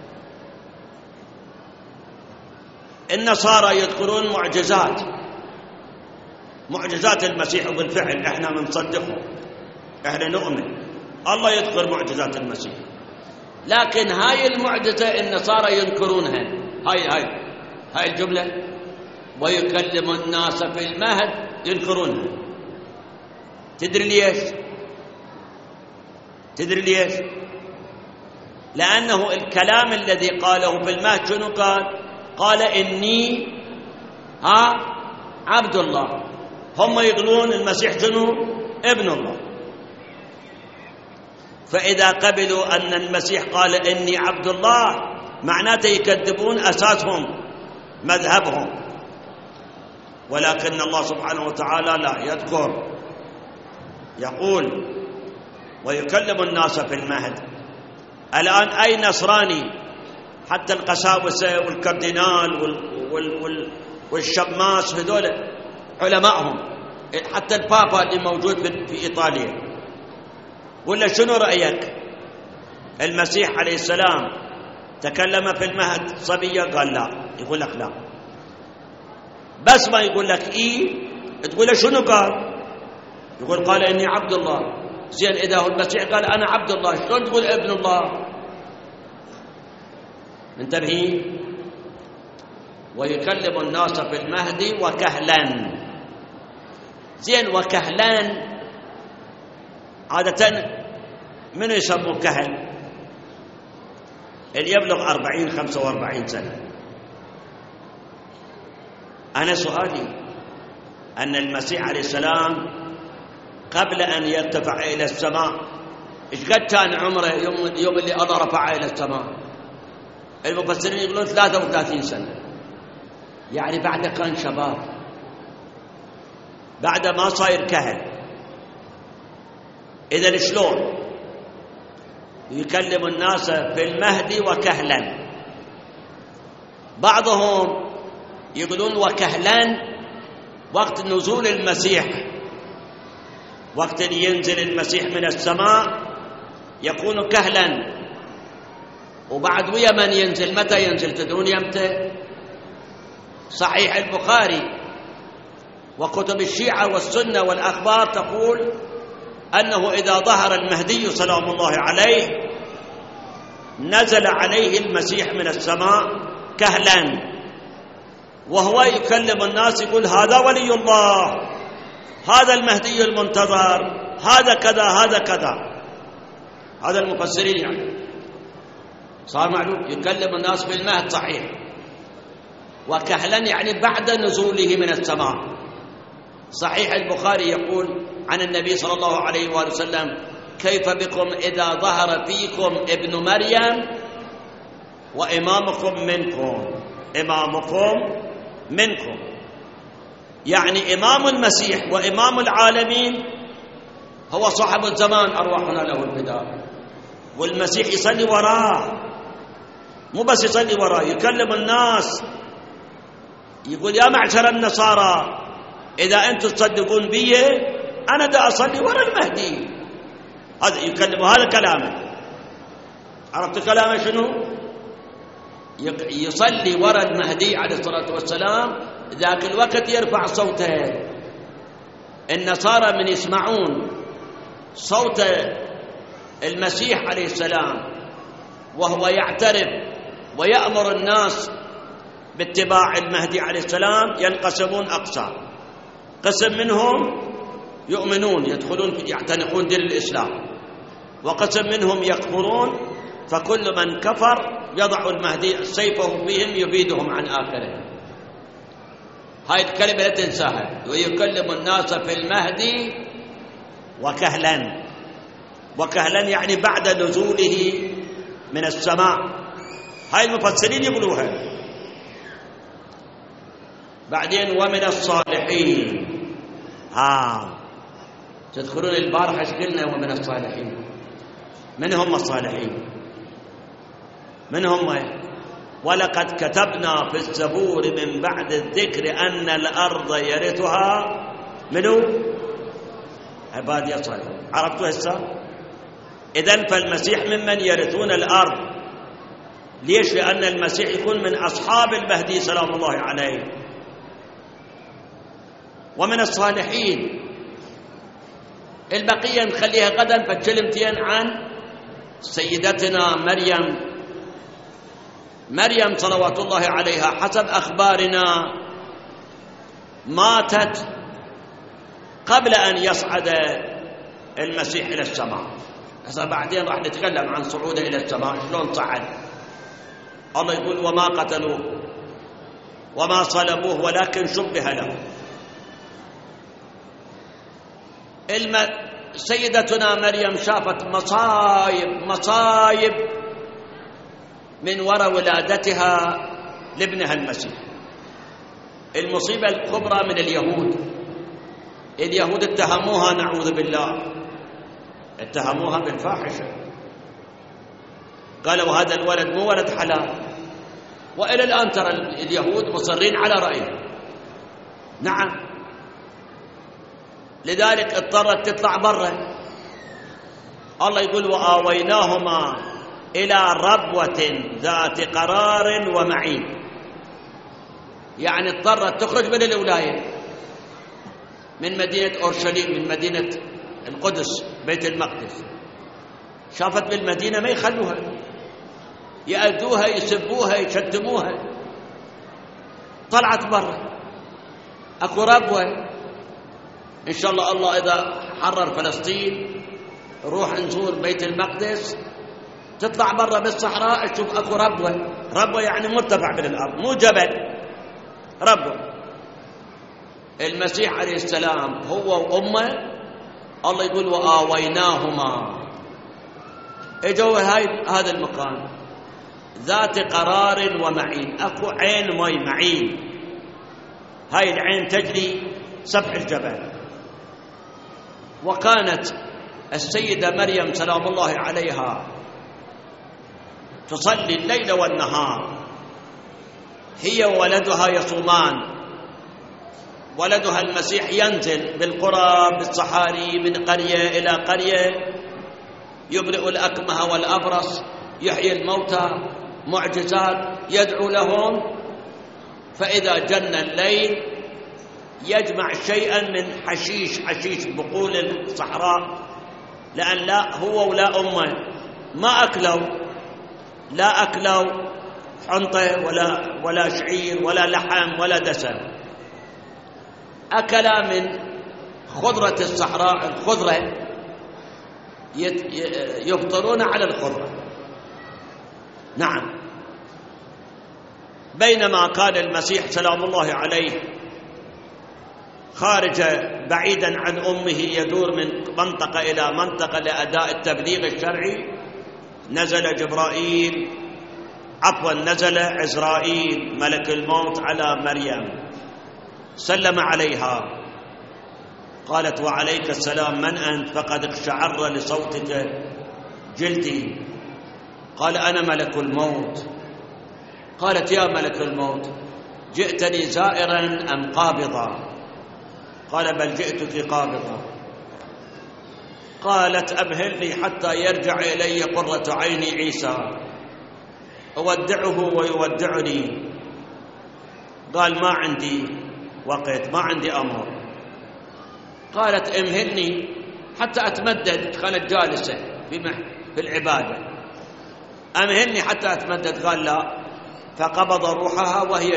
النصارى يذكرون معجزات المسيح، وبالفعل احنا بنصدقه، احنا نؤمن الله يذكر معجزات المسيح، لكن هاي المعجزة النصارى ينكرونها. هاي الجملة ويكلم الناس في المهد ينكرونها. تدري ليش؟ لأنه الكلام الذي قاله في المهد شنو قال إني عبد الله. هم يقولون المسيح شنو؟ ابن الله. فإذا قبلوا أن المسيح قال إني عبد الله معناته يكذبون أساسهم مذهبهم، ولكن الله سبحانه وتعالى لا يذكر، يقول ويكلم الناس في المهد. الآن أي نصراني، حتى القساوسة والكاردينال والشماس هذول علمائهم، حتى البابا اللي موجود في إيطاليا، قل له شنو رأيك؟ المسيح عليه السلام تكلم في المهد صبية؟ قال لا. يقول لك لا، بس ما يقول لك تقول له شنو قال؟ قال إني عبد الله. زين، إذا هو المسيح قال أنا عبد الله، شلون تقول ابن الله؟ انتبهين. ويكلم الناس في المهد وكهلا. زين، وكهلا عادة من يسموه كهل؟ اللي يبلغ 40-45 سنة. أنا سؤالي أن المسيح عليه السلام قبل أن يرتفع إلى السماء إيش قد كان عمره يوم اللي الله رفعه إلى السماء؟ المفسرين يقولون 33 سنة، يعني بعد كان شباب، بعد ما صاير كهل. إذن شلون يكلم الناس في المهد وكهلا؟ بعضهم يقولون وكهلا وقت نزول المسيح، وقت ينزل المسيح من السماء يكون كهلا. وبعد ويا من ينزل؟ متى ينزل؟ تدرون يمتى؟ صحيح البخاري وكتب الشيعة والسنة والأخبار تقول أنه إذا ظهر المهدي سلام الله عليه نزل عليه المسيح من السماء كهلا، وهو يكلم الناس يقول هذا ولي الله، هذا المهدي المنتظر، هذا كذا هذا كذا. هذا المفسرين يعني صار معلوم يكلم الناس في المهد صحيح، وكهلا يعني بعد نزوله من السماء. صحيح البخاري يقول عن النبي صلى الله عليه وآله وسلم: كيف بكم إذا ظهر فيكم ابن مريم وإمامكم منكم. إمامكم منكم يعني إمام المسيح وإمام العالمين هو صاحب الزمان، أرواحنا له الفداء، والمسيح يصلي وراه، مو بس يصلي وراه، يكلم الناس يقول يا معشر النصارى إذا أنتم تصدقون بي أنا دا أصلي ورا المهدي. هذا يكلم، هذا كلامه. عرفت كلامه شنو؟ يصلي ورا المهدي عليه الصلاة والسلام، ذاك الوقت يرفع صوته. النصارى من يسمعون صوت المسيح عليه السلام وهو يعترف ويأمر الناس باتباع المهدي عليه السلام ينقسمون أقسام. قسم منهم يؤمنون يدخلون يعتنقون دين الإسلام، وقسم منهم يكفرون فكل من كفر يضع المهدي سيفه فيهم يبيدهم عن آخرهم. هاي الكلمة لا تنساها. ويكلم الناس في المهدي وكهلا. وكهلا يعني بعد نزوله من السماء. هاي المفسرين يقولوها. بعدين ومن الصالحين. تذكرون البارحة ايش قلنا؟ ومن الصالحين. من هم الصالحين؟ من هم؟ ولقد كتبنا في الزبور من بعد الذكر أن الأرض يرثها منو؟ عبادي الصالحون. عرفتوا هسه؟ إذن فالمسيح ممن يرثون الأرض. ليش؟ لأن المسيح يكون من أصحاب المهدي سلام الله عليه. ومن الصالحين. البقية نخليها غدا فكلمتين عن سيدتنا مريم صلوات الله عليها. حسب أخبارنا ماتت قبل أن يصعد المسيح إلى السماء. هسه بعدين راح نتكلم عن صعوده إلى السماء، شلون صعد. الله يقول وما قتلوه وما صلبوه ولكن شبه له. سيدتنا مريم شافت مصايب من وراء ولادتها لابنها المسيح. المصيبة الكبرى من اليهود اتهموها، نعوذ بالله، اتهموها بالفاحشة. قالوا هذا الولد مو ولد حلال. وإلى الآن ترى اليهود مصرين على رأيه. نعم، لذلك اضطرت تطلع برا. الله يقول وآويناهما إلى ربوة ذات قرار ومعين. يعني اضطرت تخرج من الولاية، من مدينة أورشليم، من مدينة القدس بيت المقدس. شافت بالمدينة ما يخلوها، يأذوها يسبوها يشتموها. طلعت برا، اكو ربوة. إن شاء الله إذا حرر فلسطين روح نزور بيت المقدس، تطلع برا بالصحراء تشوف أكو ربوة يعني مرتفع من الأرض، مو جبل، ربوة. المسيح عليه السلام هو وأمه، الله يقول وآويناهما، اجوا هذا المكان ذات قرار ومعين. أكو عين مي معين، هاي العين تجري سفح الجبل. وكانت السيدة مريم سلام الله عليها تصلي الليل والنهار، هي وولدها يصومان. ولدها المسيح ينزل بالقرى بالصحاري من قرية إلى قرية، يبرئ الأكمه والأبرص، يحيي الموتى، معجزات، يدعو لهم. فإذا جن الليل يجمع شيئا من حشيش بقول الصحراء، لأن لا هو ولا أمه ما لا أكلوا حنطة ولا شعير ولا لحم ولا دسم. أكلا من خضرة الصحراء، الخضرة يفطرون على الخضرة. نعم. بينما كان المسيح سلام الله عليه خارج بعيدا عن أمه يدور من منطقة إلى منطقة لأداء التبليغ الشرعي، نزل عزرائيل ملك الموت على مريم، سلم عليها، قالت وعليك السلام، من أنت؟ فقد اقشعر لصوتك جلدي. قال أنا ملك الموت. قالت يا ملك الموت، جئتني زائرا أم قابضا؟ قال بل جئتك قابضا. قالت أمهلني حتى يرجع إلي قرة عيني عيسى، أودعه ويودعني. قال ما عندي وقت، ما عندي أمر. قالت امهلني حتى أتمدد. كانت جالسة في العبادة، امهلني حتى أتمدد. قال لا، فقبض روحها وهي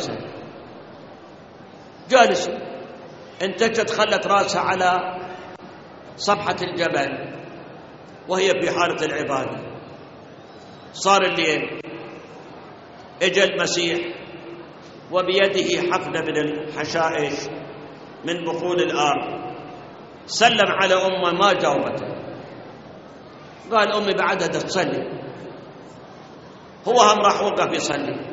جالسة انتجت، خلت رأسها على صفحة الجبل وهي في حالة العبادة. صار الليل، اجى المسيح وبيده حفنة من الحشائش من بخول الآب، سلم على أمه ما جاوبته، قال أمي بعدها تصلي، هو هم راح وقف يصلي.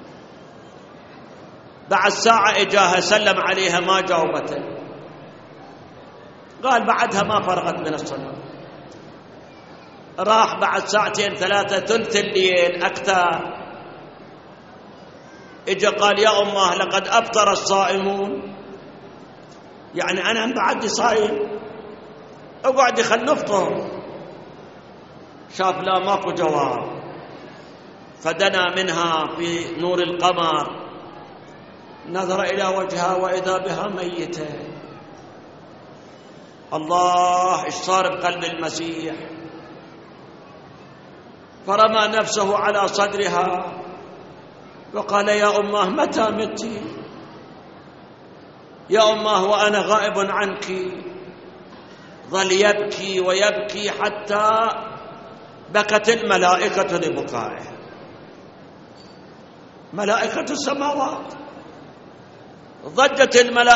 بعد ساعة إجاها سلم عليها ما جاوبته، قال بعدها ما فرغت من الصلاة. راح بعد ساعتين ثلاثة ثلث الليل أكثر، إجا قال يا أمه لقد أفطر الصائمون، يعني أنا بعدي صايم، اقعدي خل نفطر. شاف لا ماكو جواب، فدنا منها في نور القمر، نظر إلى وجهها وإذا بها ميتة. الله، إيش صار بقلب المسيح؟ فرمى نفسه على صدرها وقال يا أمه متى متي؟ يا أمه وأنا غائب عنك. ظل يبكي ويبكي حتى بكت الملائكة لبكائه، ملائكة السماوات. ضجت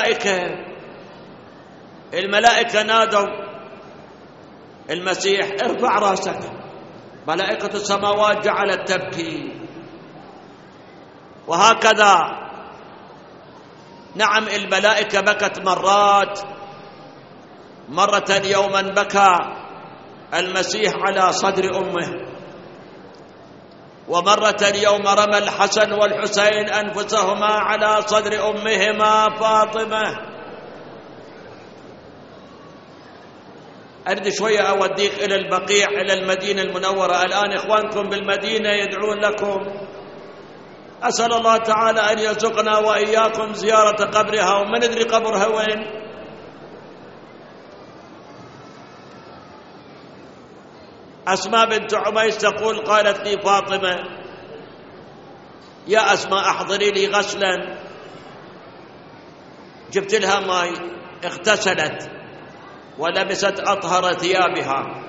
الملائكة نادوا المسيح ارفع راسك. ملائكة السماوات جعلت تبكي. وهكذا نعم الملائكة بكت مرة يوما بكى المسيح على صدر أمه، ومرة يوم رمى الحسن والحسين أنفسهما على صدر أمهما فاطمة. أريد شوية أوديك إلى البقيع، إلى المدينة المنورة. الآن إخوانكم بالمدينة يدعون لكم، أسأل الله تعالى أن يرزقنا وإياكم زيارة قبرها، وما ندري قبرها وين. أسماء بنت عميس تقول قالت لي فاطمة يا أسماء أحضري لي غسلا. جبت لها ماء، اغتسلت ولبست أطهر ثيابها.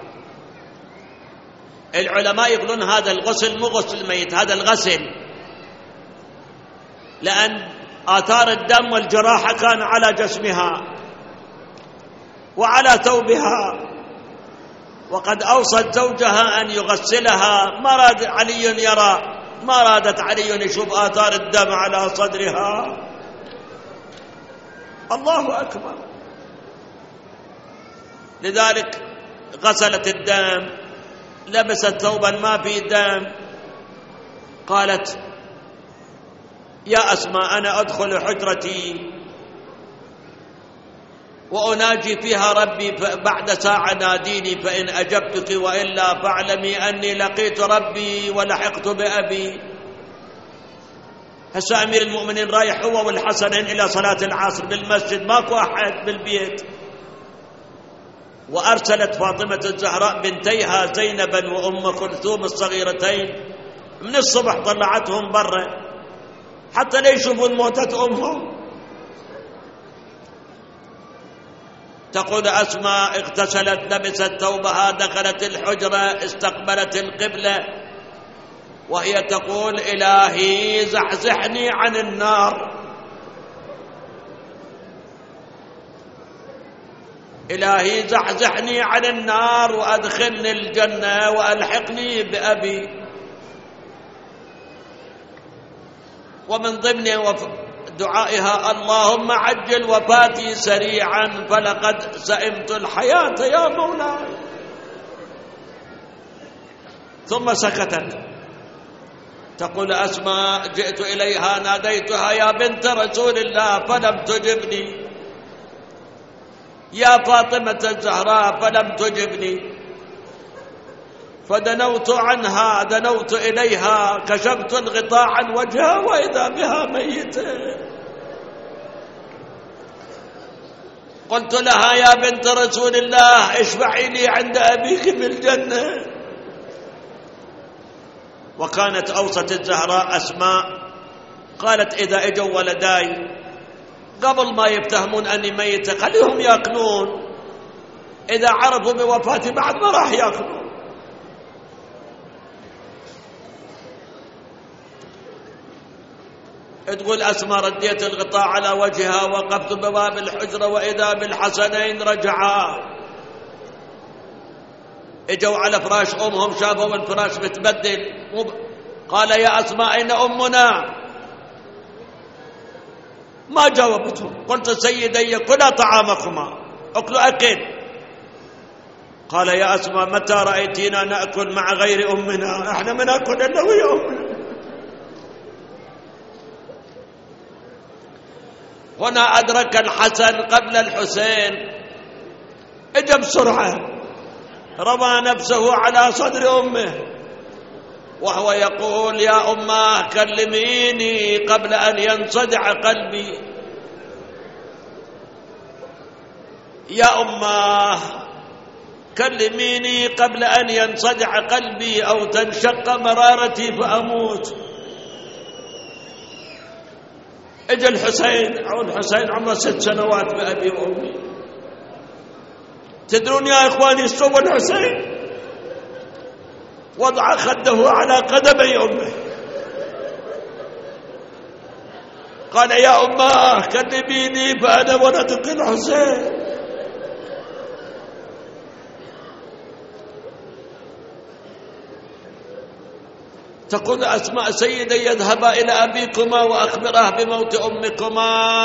العلماء يقولون هذا الغسل مو غسل الميت، هذا الغسل، لأن آثار الدم والجراحة كان على جسمها وعلى ثوبها، وقد أوصت زوجها أن يغسلها. ما راد علي يرى، ما رادت علي يشوف آثار الدم على صدرها. الله أكبر. لذلك غسلت الدم، لبست ثوبا ما فيه دم. قالت يا أسماء أنا أدخل حجرتي وأناجي فيها ربي، بعد ساعة ناديني فإن أجبتك، وإلا فاعلمي أني لقيت ربي ولحقت بأبي. هسه أمير المؤمنين رايح هو والحسنين إلى صلاة العصر بالمسجد، ماكو أحد بالبيت. وأرسلت فاطمة الزهراء بنتيها زينبا وأم كلثوم الصغيرتين من الصبح، طلعتهم برا حتى لا يشوفون موتة أمهم. تقول أسماء اغتسلت، لبست ثوبها، دخلت الحجرة، استقبلت القبلة، وهي تقول إلهي زحزحني عن النار، إلهي زحزحني عن النار وأدخلني الجنة وألحقني بأبي. ومن ضمن دعائها اللهم عجل وفاتي سريعا فلقد سئمت الحياة يا مولاي. ثم سكتت. تقول أسماء جئت إليها ناديتها يا بنت رسول الله فلم تجبني، يا فاطمة الزهراء فلم تجبني. فدنوت عنها، دنوت إليها، كشفت الغطاء عن وجهها وإذا بها ميتة. قلت لها يا بنت رسول الله اشفعي لي عند أبيك في الجنة. وكانت أوصت الزهراء أسماء قالت إذا اجوا ولداي قبل ما يفتهمون أني ميتة خليهم يأكلون، إذا عرفوا بوفاتي بعد ما راح يأكلون. تقول أسماء رديت الغطاء على وجهها، وقفت بباب الحجرة وإذا بالحسنين رجعا. اجوا على فراش أمهم شافوا الفراش متبدل، قال يا أسماء أين أمنا؟ ما جاوبتهم. قلت سيدي كلا طعامكما، أكلوا أكل. قال يا أسماء متى رأيتينا نأكل مع غير أمنا؟ احنا ما نأكل إلا وهي أمنا. هنا أدرك الحسن قبل الحسين، اجى بسرعة رمى نفسه على صدر أمه وهو يقول يا أماه كلميني قبل أن ينصدع قلبي، يا أماه كلميني قبل أن ينصدع قلبي أو تنشق مرارتي فأموت. اجى الحسين عمره 6 سنوات بأبي وأمي. تدرون يا إخواني ايش سوى الحسين؟ وضع خده على قدمي أمه، قال يا أماه كلميني فأنا ولدك الحسين. تقول أسماء سيدي يذهبا إلى أبيكما وأخبراه بموت أمكما.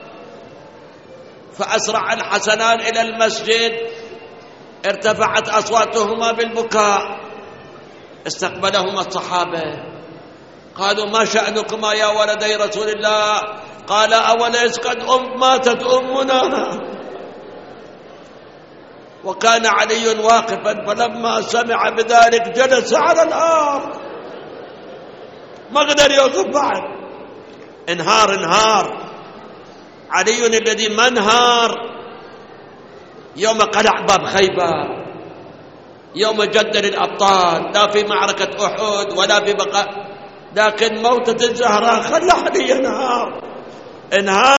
فأسرع الحسنان إلى المسجد، ارتفعت أصواتهما بالبكاء، استقبلهما الصحابة قالوا ما شأنكما يا ولدي رسول الله؟ قال أوليس قد ماتت أمنا؟ وكان علي واقفا، فلما سمع بذلك جلس على الأرض، ما قدر يوقف بعد، انهار علي الذي ما انهار يوم قلع باب خيبر، يوم جدل الأبطال، لا في معركة أحد ولا في بقاء، لكن موتة الزهراء خلى علي ينهار